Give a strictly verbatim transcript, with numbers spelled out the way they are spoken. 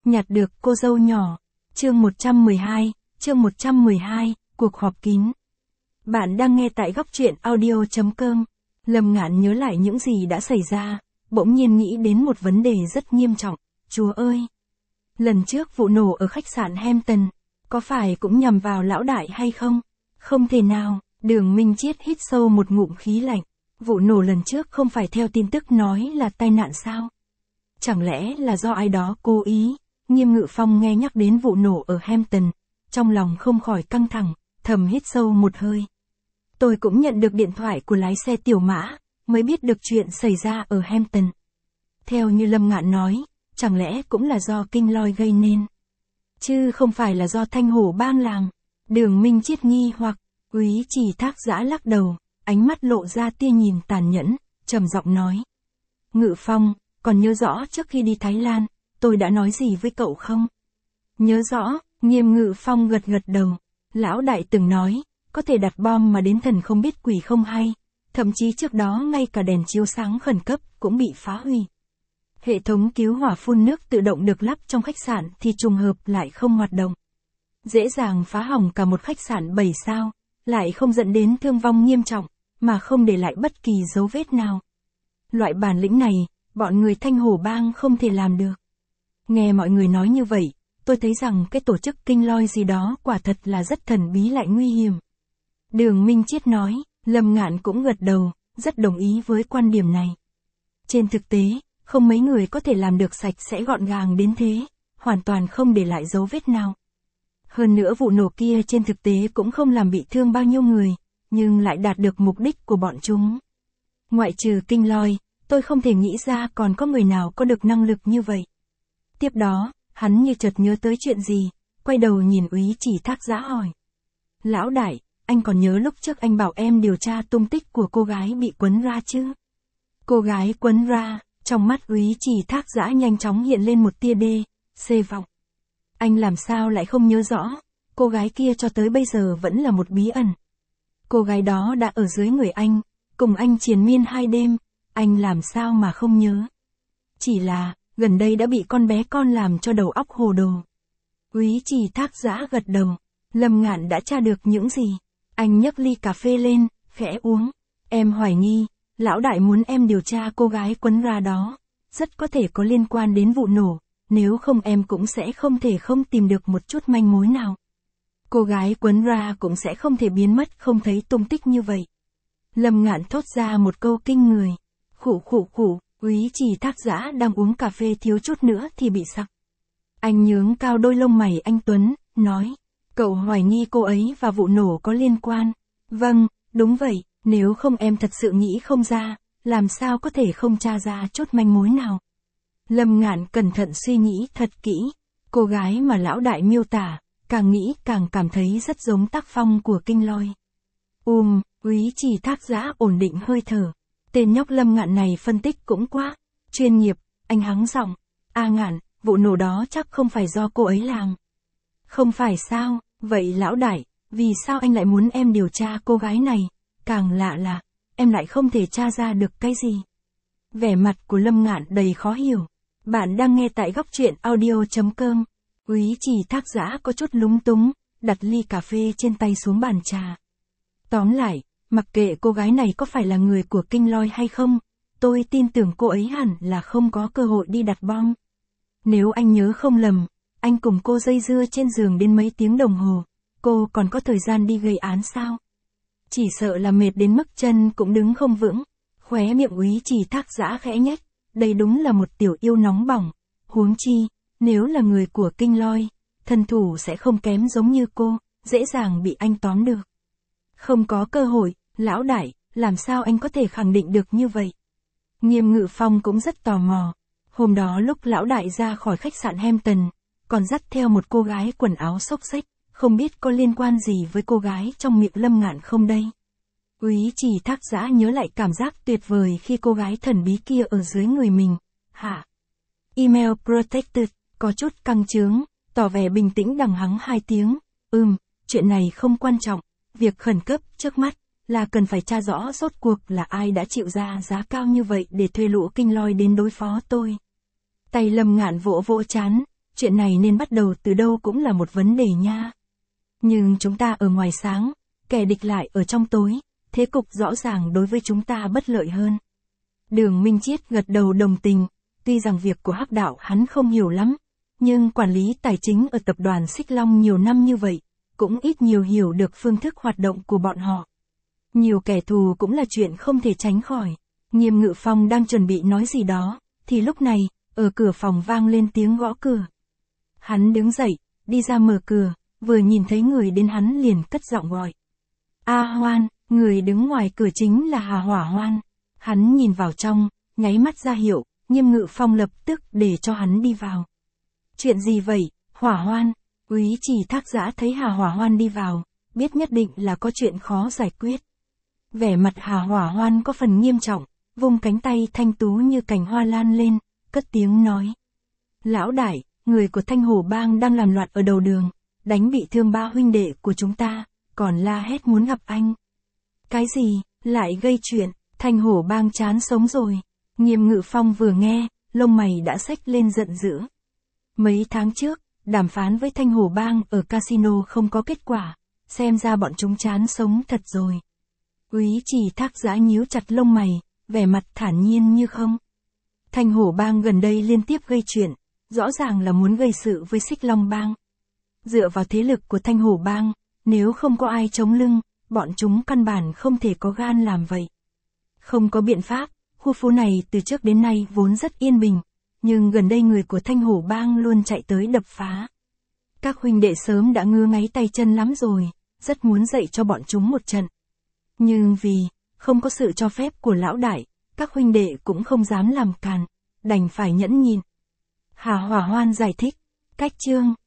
nhặt được cô dâu nhỏ. Chương một trăm mười hai, chương một trăm mười hai, cuộc họp kín. Bạn đang nghe tại góc truyện audio chấm com. Lâm Ngạn nhớ lại những gì đã xảy ra, bỗng nhiên nghĩ đến một vấn đề rất nghiêm trọng. Chúa ơi! Lần trước vụ nổ ở khách sạn Hampton, có phải cũng nhằm vào lão đại hay không? Không thể nào, Đường Minh Chiết hít sâu một ngụm khí lạnh. Vụ nổ lần trước không phải theo tin tức nói là tai nạn sao? Chẳng lẽ là do ai đó cố ý? Nghiêm Ngự Phong nghe nhắc đến vụ nổ ở Hampton, trong lòng không khỏi căng thẳng, thầm hít sâu một hơi. Tôi cũng nhận được điện thoại của lái xe Tiểu Mã, mới biết được chuyện xảy ra ở Hampton. Theo như Lâm Ngạn nói, chẳng lẽ cũng là do Kinh Lôi gây nên? Chứ không phải là do Thanh Hổ bang làng. Đường Minh Chiết nghi hoặc, Úy Chỉ Thác Giã lắc đầu, ánh mắt lộ ra tia nhìn tàn nhẫn, trầm giọng nói. Ngự Phong, còn nhớ rõ trước khi đi Thái Lan, tôi đã nói gì với cậu không? Nhớ rõ, Nghiêm Ngự Phong gật gật đầu. Lão đại từng nói, có thể đặt bom mà đến thần không biết quỷ không hay. Thậm chí trước đó ngay cả đèn chiếu sáng khẩn cấp cũng bị phá hủy. Hệ thống cứu hỏa phun nước tự động được lắp trong khách sạn thì trùng hợp lại không hoạt động. Dễ dàng phá hỏng cả một khách sạn bảy sao, lại không dẫn đến thương vong nghiêm trọng, mà không để lại bất kỳ dấu vết nào. Loại bản lĩnh này, bọn người Thanh Hổ bang không thể làm được. Nghe mọi người nói như vậy, tôi thấy rằng cái tổ chức Kinh Lôi gì đó quả thật là rất thần bí lại nguy hiểm. Đường Minh Chiết nói, Lâm Ngạn cũng gật đầu, rất đồng ý với quan điểm này. Trên thực tế, không mấy người có thể làm được sạch sẽ gọn gàng đến thế, hoàn toàn không để lại dấu vết nào. Hơn nữa vụ nổ kia trên thực tế cũng không làm bị thương bao nhiêu người, nhưng lại đạt được mục đích của bọn chúng. Ngoại trừ Kinh Lôi, tôi không thể nghĩ ra còn có người nào có được năng lực như vậy. Tiếp đó, hắn như chợt nhớ tới chuyện gì, quay đầu nhìn Úy Chỉ Thác Giã hỏi. Lão đại, anh còn nhớ lúc trước anh bảo em điều tra tung tích của cô gái bị quấn ra chứ? Cô gái quấn ra, trong mắt Úy Chỉ Thác Giã nhanh chóng hiện lên một tia đê, xê vọng. Anh làm sao lại không nhớ rõ, cô gái kia cho tới bây giờ vẫn là một bí ẩn. Cô gái đó đã ở dưới người anh, cùng anh triền miên hai đêm, anh làm sao mà không nhớ. Chỉ là, gần đây đã bị con bé con làm cho đầu óc hồ đồ. Úy Chỉ Thác Giã gật đầu, Lâm Ngạn đã tra được những gì. Anh nhấc ly cà phê lên, khẽ uống. Em hoài nghi, lão đại muốn em điều tra cô gái quấn ra đó, rất có thể có liên quan đến vụ nổ, nếu không em cũng sẽ không thể không tìm được một chút manh mối nào. Cô gái quấn ra cũng sẽ không thể biến mất không thấy tung tích như vậy. Lâm Ngạn thốt ra một câu kinh người. Khụ khụ khụ, Úy Chỉ Thác Giã đang uống cà phê thiếu chút nữa thì bị sặc. Anh nhướng cao đôi lông mày anh Tuấn, nói. Cậu hoài nghi cô ấy và vụ nổ có liên quan. Vâng, đúng vậy, nếu không em thật sự nghĩ không ra, làm sao có thể không tra ra chút manh mối nào. Lâm Ngạn cẩn thận suy nghĩ thật kỹ. Cô gái mà lão đại miêu tả, càng nghĩ càng cảm thấy rất giống tác phong của Kinh Lôi. Ùm, Úy Chỉ Thác Giã ổn định hơi thở. Tên nhóc Lâm Ngạn này phân tích cũng quá chuyên nghiệp, anh hắng giọng. A Ngạn, vụ nổ đó chắc không phải do cô ấy làm. Không phải sao, vậy lão đại, vì sao anh lại muốn em điều tra cô gái này? Càng lạ là, em lại không thể tra ra được cái gì. Vẻ mặt của Lâm Ngạn đầy khó hiểu. Bạn đang nghe tại góc truyện audio chấm com. Úy Chỉ Thác Giã có chút lúng túng, đặt ly cà phê trên tay xuống bàn trà. Tóm lại, mặc kệ cô gái này có phải là người của Kinh Lôi hay không, tôi tin tưởng cô ấy hẳn là không có cơ hội đi đặt bom. Nếu anh nhớ không lầm, anh cùng cô dây dưa trên giường đến mấy tiếng đồng hồ, cô còn có thời gian đi gây án sao? Chỉ sợ là mệt đến mức chân cũng đứng không vững. Khóe miệng Úy Chỉ Thác Giã khẽ nhếch, đây đúng là một tiểu yêu nóng bỏng. Huống chi, nếu là người của Kinh Lôi, thân thủ sẽ không kém giống như cô, dễ dàng bị anh tóm được. Không có cơ hội, lão đại, làm sao anh có thể khẳng định được như vậy? Nghiêm Ngự Phong cũng rất tò mò. Hôm đó lúc lão đại ra khỏi khách sạn Hampton, còn dắt theo một cô gái quần áo xốc xếch, không biết có liên quan gì với cô gái trong miệng Lâm Ngạn không đây? Úy Chỉ Thác Giã nhớ lại cảm giác tuyệt vời khi cô gái thần bí kia ở dưới người mình. Hả? Email protected, có chút căng chướng, tỏ vẻ bình tĩnh đằng hắng hai tiếng. Ừm, chuyện này không quan trọng, việc khẩn cấp trước mắt là cần phải tra rõ rốt cuộc là ai đã chịu ra giá cao như vậy để thuê lũ Kinh Lôi đến đối phó tôi. Tay Lâm Ngạn vỗ vỗ trán, chuyện này nên bắt đầu từ đâu cũng là một vấn đề nha. Nhưng chúng ta ở ngoài sáng, kẻ địch lại ở trong tối, thế cục rõ ràng đối với chúng ta bất lợi hơn. Đường Minh Chiết gật đầu đồng tình, tuy rằng việc của Hắc đạo hắn không hiểu lắm, nhưng quản lý tài chính ở tập đoàn Xích Long nhiều năm như vậy, cũng ít nhiều hiểu được phương thức hoạt động của bọn họ. Nhiều kẻ thù cũng là chuyện không thể tránh khỏi. Nghiêm Ngự Phong đang chuẩn bị nói gì đó, thì lúc này, ở cửa phòng vang lên tiếng gõ cửa. Hắn đứng dậy, đi ra mở cửa, vừa nhìn thấy người đến hắn liền cất giọng gọi. A Hoan, người đứng ngoài cửa chính là Hà Hỏa Hoan. Hắn nhìn vào trong, nháy mắt ra hiệu, Nghiêm Ngự Phong lập tức để cho hắn đi vào. Chuyện gì vậy, Hỏa Hoan? Úy Chỉ Thác Giã thấy Hà Hỏa Hoan đi vào, biết nhất định là có chuyện khó giải quyết. Vẻ mặt Hà Hỏa Hoan có phần nghiêm trọng, vung cánh tay thanh tú như cành hoa lan lên, cất tiếng nói. Lão đại, người của Thanh Hổ Bang đang làm loạn ở đầu đường, đánh bị thương ba huynh đệ của chúng ta, còn la hét muốn gặp anh. Cái gì, lại gây chuyện, Thanh Hổ Bang chán sống rồi. Nghiêm Ngự Phong vừa nghe, lông mày đã xếch lên giận dữ. Mấy tháng trước, đàm phán với Thanh Hổ Bang ở casino không có kết quả, xem ra bọn chúng chán sống thật rồi. Úy Chỉ Thác Giã nhíu chặt lông mày, vẻ mặt thản nhiên như không. Thanh Hổ Bang gần đây liên tiếp gây chuyện, rõ ràng là muốn gây sự với Xích Long Bang. Dựa vào thế lực của Thanh Hổ Bang, nếu không có ai chống lưng, bọn chúng căn bản không thể có gan làm vậy. Không có biện pháp, khu phố này từ trước đến nay vốn rất yên bình, nhưng gần đây người của Thanh Hổ Bang luôn chạy tới đập phá. Các huynh đệ sớm đã ngứa ngáy tay chân lắm rồi, rất muốn dạy cho bọn chúng một trận. Nhưng vì không có sự cho phép của lão đại, các huynh đệ cũng không dám làm càn, đành phải nhẫn nhịn. Hà Hỏa Hoan giải thích, cách chương